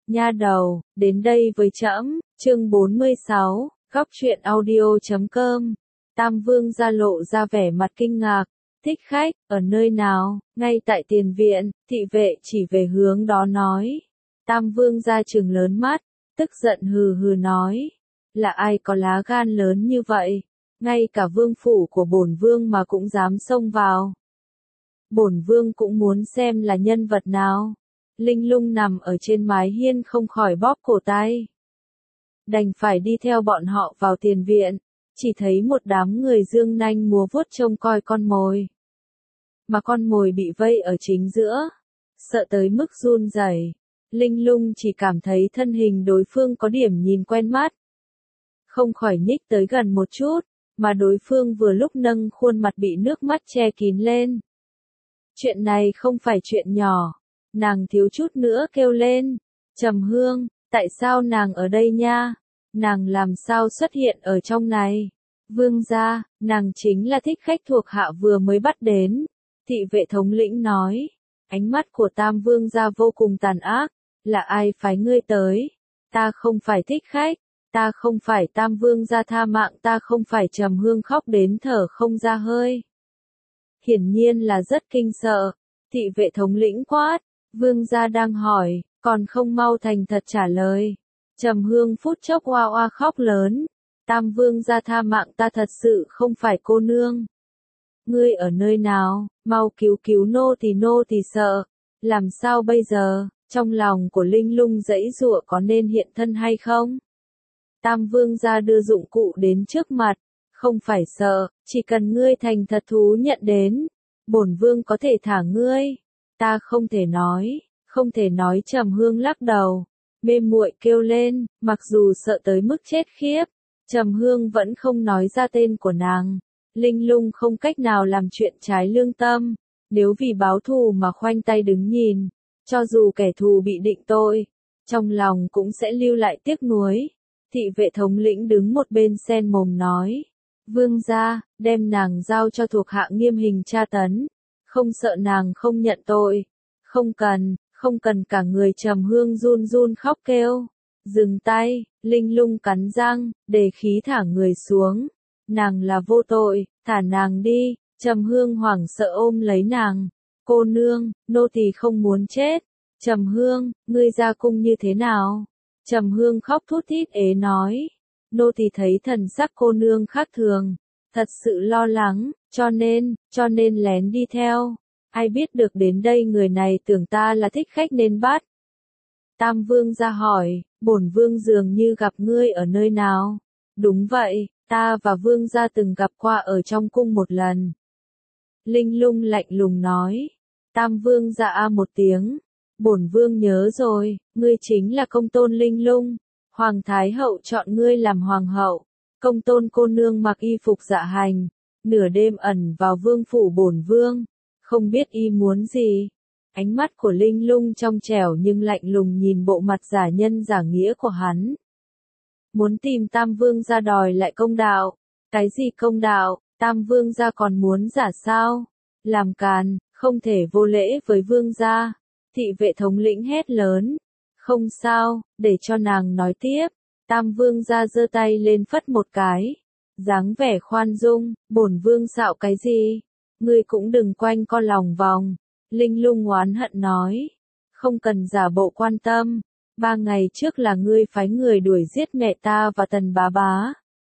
Nha đầu, đến đây với trẫm, chương 46, góc truyện audio.com. Tam Vương gia lộ ra vẻ mặt kinh ngạc, thích khách, ở nơi nào, ngay tại tiền viện, thị vệ chỉ về hướng đó nói. Tam Vương gia trừng lớn mắt, tức giận hừ hừ nói, là ai có lá gan lớn như vậy, ngay cả vương phủ của bổn vương mà cũng dám xông vào. Bổn vương cũng muốn xem là nhân vật nào. Linh Lung nằm ở trên mái hiên không khỏi bóp cổ tay. Đành phải đi theo bọn họ vào tiền viện, chỉ thấy một đám người dương nanh múa vuốt trông coi con mồi. Mà con mồi bị vây ở chính giữa, sợ tới mức run rẩy. Linh Lung chỉ cảm thấy thân hình đối phương có điểm nhìn quen mắt. Không khỏi nhích tới gần một chút, mà đối phương vừa lúc nâng khuôn mặt bị nước mắt che kín lên. Chuyện này không phải chuyện nhỏ. Nàng thiếu chút nữa kêu lên, Trầm Hương, tại sao nàng ở đây nha? Nàng làm sao xuất hiện ở trong này? Vương gia, nàng chính là thích khách thuộc hạ vừa mới bắt đến. Thị vệ thống lĩnh nói, ánh mắt của Tam Vương gia vô cùng tàn ác, là ai phái ngươi tới? Ta không phải thích khách, ta không phải Tam Vương gia tha mạng, ta không phải. Trầm Hương khóc đến thở không ra hơi. Hiển nhiên là rất kinh sợ, thị vệ thống lĩnh quát. Vương gia đang hỏi, còn không mau thành thật trả lời. Trầm Hương phút chốc oa oa khóc lớn. Tam Vương gia tha mạng, ta thật sự không phải cô nương. Ngươi ở nơi nào, mau cứu cứu nô tỳ sợ. Làm sao bây giờ, trong lòng của Linh Lung giãy giụa có nên hiện thân hay không? Tam Vương gia đưa dụng cụ đến trước mặt, không phải sợ, chỉ cần ngươi thành thật thú nhận đến, bổn vương có thể thả ngươi. Ta không thể nói. Trầm Hương lắc đầu, mê muội kêu lên, mặc dù sợ tới mức chết khiếp, Trầm Hương vẫn không nói ra tên của nàng. Linh Lung không cách nào làm chuyện trái lương tâm, nếu vì báo thù mà khoanh tay đứng nhìn, cho dù kẻ thù bị định tội, trong lòng cũng sẽ lưu lại tiếc nuối. Thị vệ thống lĩnh đứng một bên sen mồm nói, Vương gia, đem nàng giao cho thuộc hạ nghiêm hình tra tấn, không sợ nàng không nhận tội. Không cần. Cả người Trầm Hương run run khóc kêu. Dừng tay, Linh Lung cắn răng, đề khí thả người xuống. Nàng là vô tội, thả nàng đi. Trầm Hương hoảng sợ ôm lấy nàng. Cô nương, nô tỳ không muốn chết. Trầm Hương, ngươi ra cung như thế nào? Trầm Hương khóc thút thít ế nói. Nô tỳ thấy thần sắc cô nương khác thường, thật sự lo lắng, cho nên lén đi theo. Ai biết được đến đây người này tưởng ta là thích khách nên bắt. Tam Vương gia hỏi, bổn vương dường như gặp ngươi ở nơi nào? Đúng vậy, ta và Vương gia từng gặp qua ở trong cung một lần. Linh Lung lạnh lùng nói. Tam Vương gia a một tiếng. Bổn vương nhớ rồi, ngươi chính là công tôn Linh Lung. Hoàng Thái hậu chọn ngươi làm hoàng hậu. Công tôn cô nương mặc y phục dạ hành, nửa đêm ẩn vào vương phủ bổn vương. Không biết y muốn gì. Ánh mắt của Linh Lung trong trẻo nhưng lạnh lùng nhìn bộ mặt giả nhân giả nghĩa của hắn. Muốn tìm Tam Vương gia đòi lại công đạo. Cái gì công đạo, Tam Vương gia còn muốn giả sao? Làm càn, không thể vô lễ với Vương gia. Thị vệ thống lĩnh hét lớn. Không sao, để cho nàng nói tiếp. Tam Vương gia giơ tay lên phất một cái. Dáng vẻ khoan dung, bổn vương xạo cái gì? Ngươi cũng đừng quanh co lòng vòng. Linh Lung oán hận nói. Không cần giả bộ quan tâm. 3 ngày trước là ngươi phái người đuổi giết mẹ ta và Tần bá bá.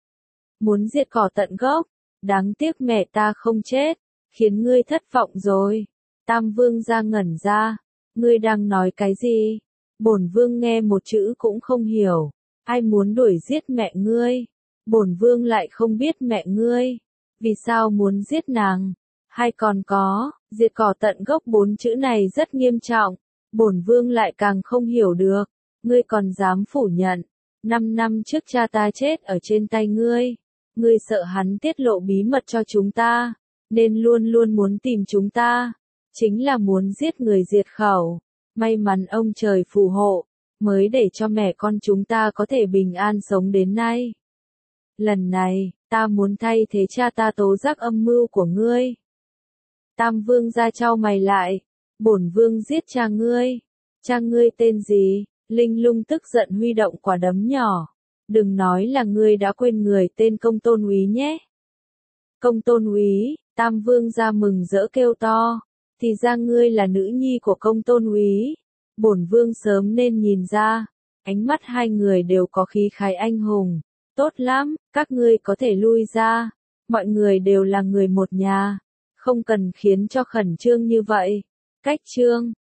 Muốn diệt cỏ tận gốc. Đáng tiếc mẹ ta không chết. Khiến ngươi thất vọng rồi. Tam Vương gia ngẩn ra. Ngươi đang nói cái gì? Bổn vương nghe một chữ cũng không hiểu. Ai muốn đuổi giết mẹ ngươi? Bổn vương lại không biết mẹ ngươi. Vì sao muốn giết nàng? Hay còn có, diệt cỏ tận gốc 4 chữ này rất nghiêm trọng. Bổn vương lại càng không hiểu được. Ngươi còn dám phủ nhận. 5 năm trước cha ta chết ở trên tay ngươi. Ngươi sợ hắn tiết lộ bí mật cho chúng ta, nên luôn luôn muốn tìm chúng ta. Chính là muốn giết người diệt khẩu. May mắn ông trời phù hộ, mới để cho mẹ con chúng ta có thể bình an sống đến nay. Lần này, ta muốn thay thế cha ta tố giác âm mưu của ngươi. Tam Vương gia chau mày lại. Bổn vương giết cha ngươi. Cha ngươi tên gì? Linh Lung tức giận huy động quả đấm nhỏ. Đừng nói là ngươi đã quên người tên Công Tôn úy nhé. Công Tôn úy, Tam Vương gia mừng rỡ kêu to. Thì ra ngươi là nữ nhi của Công Tôn úy. Bổn vương sớm nên nhìn ra. Ánh mắt hai người đều có khí khái anh hùng. Tốt lắm, các ngươi có thể lui ra. Mọi người đều là người một nhà. Không cần khiến cho khẩn trương như vậy. Cách trương.